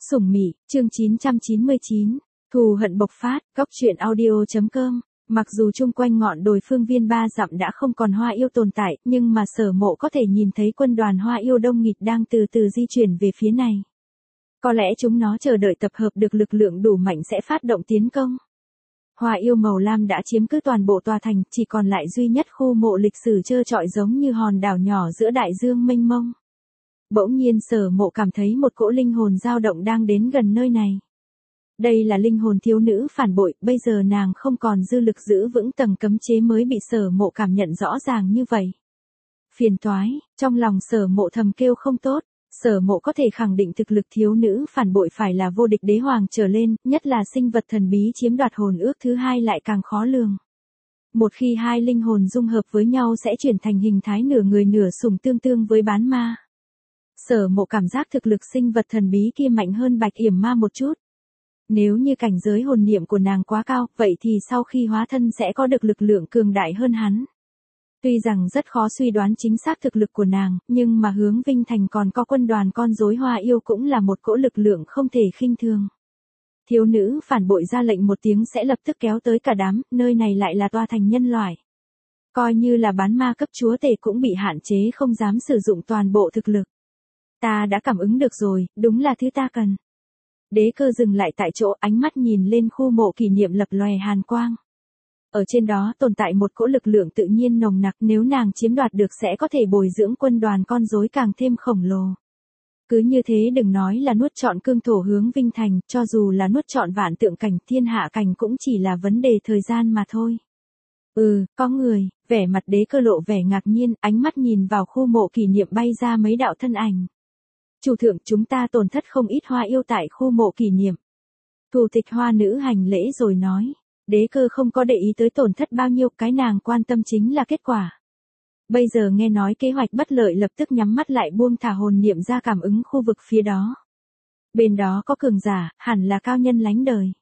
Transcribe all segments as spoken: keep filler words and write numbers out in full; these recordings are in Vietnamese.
Sủng Mị, chương chín trăm chín mươi chín, thù hận bộc phát, góc truyện audio.com. Mặc dù chung quanh ngọn đồi phương viên ba dặm đã không còn Hoa Yêu tồn tại, nhưng mà Sở Mộ có thể nhìn thấy quân đoàn Hoa Yêu đông nghịt đang từ từ di chuyển về phía này. Có lẽ chúng nó chờ đợi tập hợp được lực lượng đủ mạnh sẽ phát động tiến công. Hoa Yêu màu lam đã chiếm cứ toàn bộ tòa thành, chỉ còn lại duy nhất khu mộ lịch sử trơ trọi giống như hòn đảo nhỏ giữa đại dương mênh mông. Bỗng nhiên Sở Mộ cảm thấy một cỗ linh hồn dao động đang đến gần nơi này. Đây là linh hồn thiếu nữ phản bội, bây giờ nàng không còn dư lực giữ vững tầng cấm chế mới bị Sở Mộ cảm nhận rõ ràng như vậy. Phiền toái, trong lòng Sở Mộ thầm kêu không tốt. Sở Mộ có thể khẳng định thực lực thiếu nữ phản bội phải là vô địch đế hoàng trở lên, nhất là sinh vật thần bí chiếm đoạt hồn ước thứ hai lại càng khó lường. Một khi hai linh hồn dung hợp với nhau sẽ chuyển thành hình thái nửa người nửa sủng tương tương với bán ma. Sở Mộ cảm giác thực lực sinh vật thần bí kia mạnh hơn Bạch Yểm Ma một chút. Nếu như cảnh giới hồn niệm của nàng quá cao, vậy thì sau khi hóa thân sẽ có được lực lượng cường đại hơn hắn. Tuy rằng rất khó suy đoán chính xác thực lực của nàng, nhưng mà hướng Vinh Thành còn có quân đoàn con rối Hoa Yêu cũng là một cỗ lực lượng không thể khinh thường. Thiếu nữ phản bội ra lệnh một tiếng sẽ lập tức kéo tới cả đám, nơi này lại là tòa thành nhân loại. Coi như là bán ma cấp chúa tể cũng bị hạn chế không dám sử dụng toàn bộ thực lực. Ta đã cảm ứng được rồi, đúng là thứ ta cần. Đế Cơ dừng lại tại chỗ, ánh mắt nhìn lên khu mộ kỷ niệm lập lòe hàn quang. Ở trên đó tồn tại một cỗ lực lượng tự nhiên nồng nặc, nếu nàng chiếm đoạt được sẽ có thể bồi dưỡng quân đoàn con rối càng thêm khổng lồ. Cứ như thế đừng nói là nuốt trọn cương thổ hướng Vinh Thành, cho dù là nuốt trọn vạn tượng cảnh thiên hạ cảnh cũng chỉ là vấn đề thời gian mà thôi. Ừ, có người, vẻ mặt Đế Cơ lộ vẻ ngạc nhiên, ánh mắt nhìn vào khu mộ kỷ niệm bay ra mấy đạo thân ảnh. Chủ thượng, chúng ta tổn thất không ít Hoa Yêu tại khu mộ kỷ niệm. Thủ tịch Hoa nữ hành lễ rồi nói. Đế Cơ không có để ý tới tổn thất bao nhiêu, cái nàng quan tâm chính là kết quả. Bây giờ nghe nói kế hoạch bất lợi lập tức nhắm mắt lại buông thả hồn niệm ra cảm ứng khu vực phía đó. Bên đó có cường giả, hẳn là cao nhân lánh đời.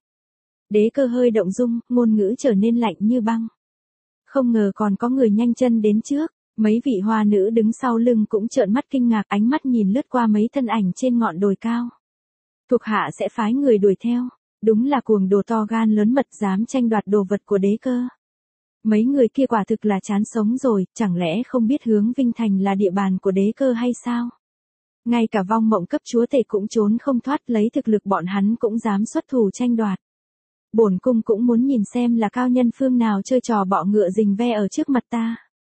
Đế Cơ hơi động dung, ngôn ngữ trở nên lạnh như băng. Không ngờ còn có người nhanh chân đến trước, mấy vị hoa nữ đứng sau lưng cũng trợn mắt kinh ngạc, ánh mắt nhìn lướt qua mấy thân ảnh trên ngọn đồi cao. Thuộc hạ sẽ phái người đuổi theo. Đúng là cuồng đồ to gan lớn mật dám tranh đoạt đồ vật của Đế Cơ. Mấy người kia quả thực là chán sống rồi, chẳng lẽ không biết hướng Vinh Thành là địa bàn của Đế Cơ hay sao? Ngay cả vong mộng cấp chúa tể cũng trốn không thoát, lấy thực lực bọn hắn cũng dám xuất thủ tranh đoạt. Bổn cung cũng muốn nhìn xem là cao nhân phương nào chơi trò bọ ngựa rình ve ở trước mặt ta.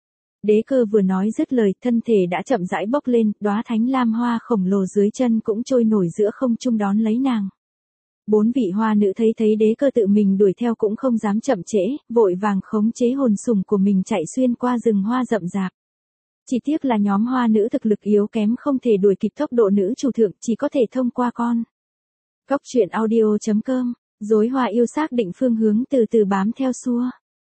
Đế Cơ vừa nói dứt lời, thân thể đã chậm rãi bốc lên, đóa thánh lam hoa khổng lồ dưới chân cũng trôi nổi giữa không trung đón lấy nàng. Bốn vị hoa nữ thấy thấy Đế Cơ tự mình đuổi theo cũng không dám chậm trễ, vội vàng khống chế hồn sủng của mình chạy xuyên qua rừng hoa rậm rạp. Chỉ tiếc là nhóm hoa nữ thực lực yếu kém không thể đuổi kịp tốc độ nữ chủ thượng, chỉ có thể thông qua con. Góc truyện audio.com, rối Hoa Yêu xác định phương hướng từ từ bám theo xua.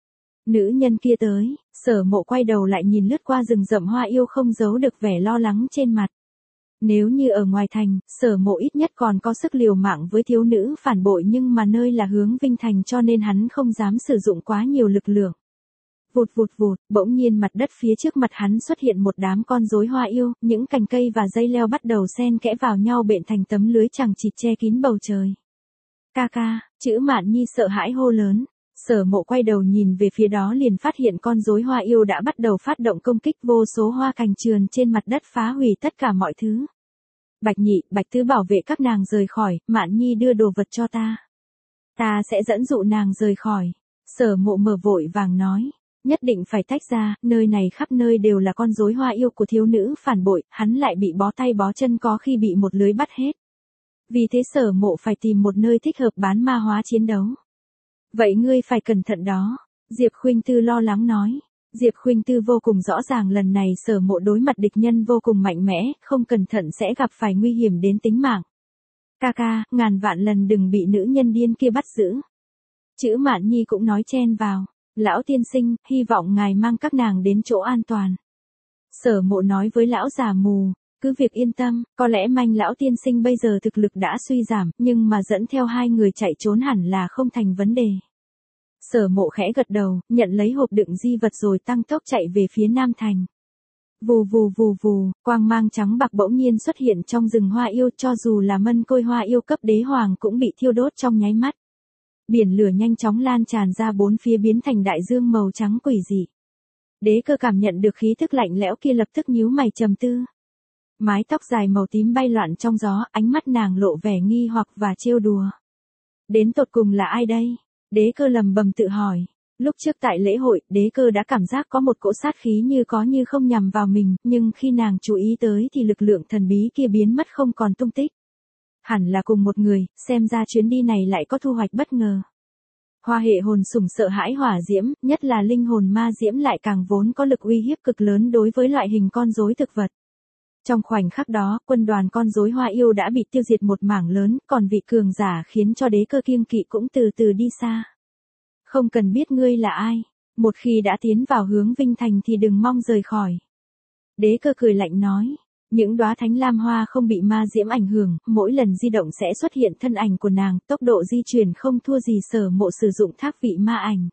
Nữ nhân kia tới, Sở Mộ quay đầu lại nhìn lướt qua rừng rậm Hoa Yêu không giấu được vẻ lo lắng trên mặt. Nếu như ở ngoài thành, Sở Mộ ít nhất còn có sức liều mạng với thiếu nữ phản bội, nhưng mà nơi là hướng Vinh Thành cho nên hắn không dám sử dụng quá nhiều lực lượng. Vụt vụt vụt, bỗng nhiên mặt đất phía trước mặt hắn xuất hiện một đám con rối Hoa Yêu, những cành cây và dây leo bắt đầu xen kẽ vào nhau bện thành tấm lưới chằng chịt che kín bầu trời. Ca ca, chữ Mạn Nhi sợ hãi hô lớn. Sở Mộ quay đầu nhìn về phía đó liền phát hiện con rối Hoa Yêu đã bắt đầu phát động công kích, vô số hoa cành trườn trên mặt đất phá hủy tất cả mọi thứ. Bạch Nhị, Bạch Tứ bảo vệ các nàng rời khỏi, Mạn Nhi đưa đồ vật cho ta. Ta sẽ dẫn dụ nàng rời khỏi. Sở Mộ mở vội vàng nói. Nhất định phải tách ra, nơi này khắp nơi đều là con rối Hoa Yêu của thiếu nữ phản bội, hắn lại bị bó tay bó chân có khi bị một lưới bắt hết. Vì thế Sở Mộ phải tìm một nơi thích hợp bán ma hóa chiến đấu. Vậy ngươi phải cẩn thận đó. Diệp Khuynh Tư lo lắng nói. Diệp Khuynh Tư vô cùng rõ ràng lần này Sở Mộ đối mặt địch nhân vô cùng mạnh mẽ, không cẩn thận sẽ gặp phải nguy hiểm đến tính mạng. Ca ca, ngàn vạn lần đừng bị nữ nhân điên kia bắt giữ. Chữ Mạn Nhi cũng nói chen vào. Lão tiên sinh, hy vọng ngài mang các nàng đến chỗ an toàn. Sở Mộ nói với lão già mù, cứ việc yên tâm, có lẽ Manh lão tiên sinh bây giờ thực lực đã suy giảm, nhưng mà dẫn theo hai người chạy trốn hẳn là không thành vấn đề. Sở Mộ khẽ gật đầu, nhận lấy hộp đựng di vật rồi tăng tốc chạy về phía Nam Thành. Vù vù vù vù, quang mang trắng bạc bỗng nhiên xuất hiện trong rừng hoa yêu, cho dù là mân côi hoa yêu cấp đế hoàng cũng bị thiêu đốt trong nháy mắt. Biển lửa nhanh chóng lan tràn ra bốn phía biến thành đại dương màu trắng quỷ dị. Đế Cơ cảm nhận được khí tức lạnh lẽo kia lập tức nhíu mày trầm tư. Mái tóc dài màu tím bay loạn trong gió, ánh mắt nàng lộ vẻ nghi hoặc và trêu đùa. Đến tột cùng là ai đây? Đế Cơ lầm bầm tự hỏi. Lúc trước tại lễ hội, Đế Cơ đã cảm giác có một cỗ sát khí như có như không nhằm vào mình, nhưng khi nàng chú ý tới thì lực lượng thần bí kia biến mất không còn tung tích. Hẳn là cùng một người, xem ra chuyến đi này lại có thu hoạch bất ngờ. Hoa hệ hồn sủng sợ hãi hỏa diễm, nhất là linh hồn ma diễm lại càng vốn có lực uy hiếp cực lớn đối với loại hình con rối thực vật. Trong khoảnh khắc đó, quân đoàn con rối hoa yêu đã bị tiêu diệt một mảng lớn, còn vị cường giả khiến cho Đế Cơ kiêng kỵ cũng từ từ đi xa. Không cần biết ngươi là ai, một khi đã tiến vào hướng Vinh Thành thì đừng mong rời khỏi. Đế Cơ cười lạnh nói, những đóa thánh lam hoa không bị ma diễm ảnh hưởng, mỗi lần di động sẽ xuất hiện thân ảnh của nàng, tốc độ di chuyển không thua gì Sở Mộ sử dụng thác vị ma ảnh.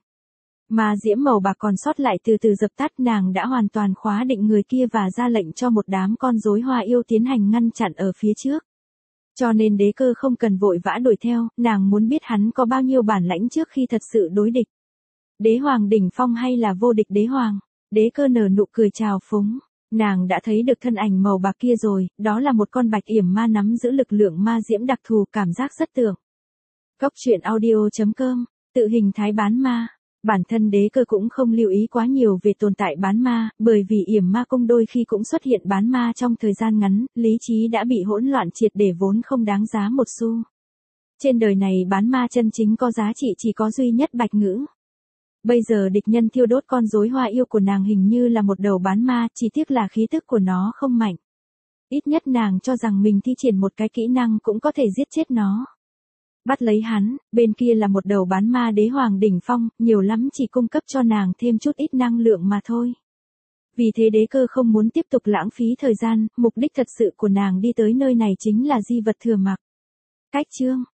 Ma diễm màu bạc còn sót lại từ từ dập tắt, nàng đã hoàn toàn khóa định người kia và ra lệnh cho một đám con rối hoa yêu tiến hành ngăn chặn ở phía trước. Cho nên Đế Cơ không cần vội vã đuổi theo, nàng muốn biết hắn có bao nhiêu bản lãnh trước khi thật sự đối địch. Đế hoàng đỉnh phong hay là vô địch đế hoàng? Đế Cơ nở nụ cười trào phúng. Nàng đã thấy được thân ảnh màu bạc kia rồi, đó là một con bạch yểm ma nắm giữ lực lượng ma diễm đặc thù, cảm giác rất tưởng. Góc truyện audio chấm com, tự hình thái bán ma. Bản thân Đế Cơ cũng không lưu ý quá nhiều về tồn tại bán ma, bởi vì yểm ma cung đôi khi cũng xuất hiện bán ma trong thời gian ngắn, lý trí đã bị hỗn loạn triệt để vốn không đáng giá một xu. Trên đời này bán ma chân chính có giá trị chỉ có duy nhất Bạch Ngữ. Bây giờ địch nhân thiêu đốt con rối hoa yêu của nàng hình như là một đầu bán ma, chỉ tiếc là khí tức của nó không mạnh. Ít nhất nàng cho rằng mình thi triển một cái kỹ năng cũng có thể giết chết nó. Bắt lấy hắn, bên kia là một đầu bán ma đế hoàng đỉnh phong, nhiều lắm chỉ cung cấp cho nàng thêm chút ít năng lượng mà thôi. Vì thế Đế Cơ không muốn tiếp tục lãng phí thời gian, mục đích thật sự của nàng đi tới nơi này chính là di vật thừa mặc. Cách chương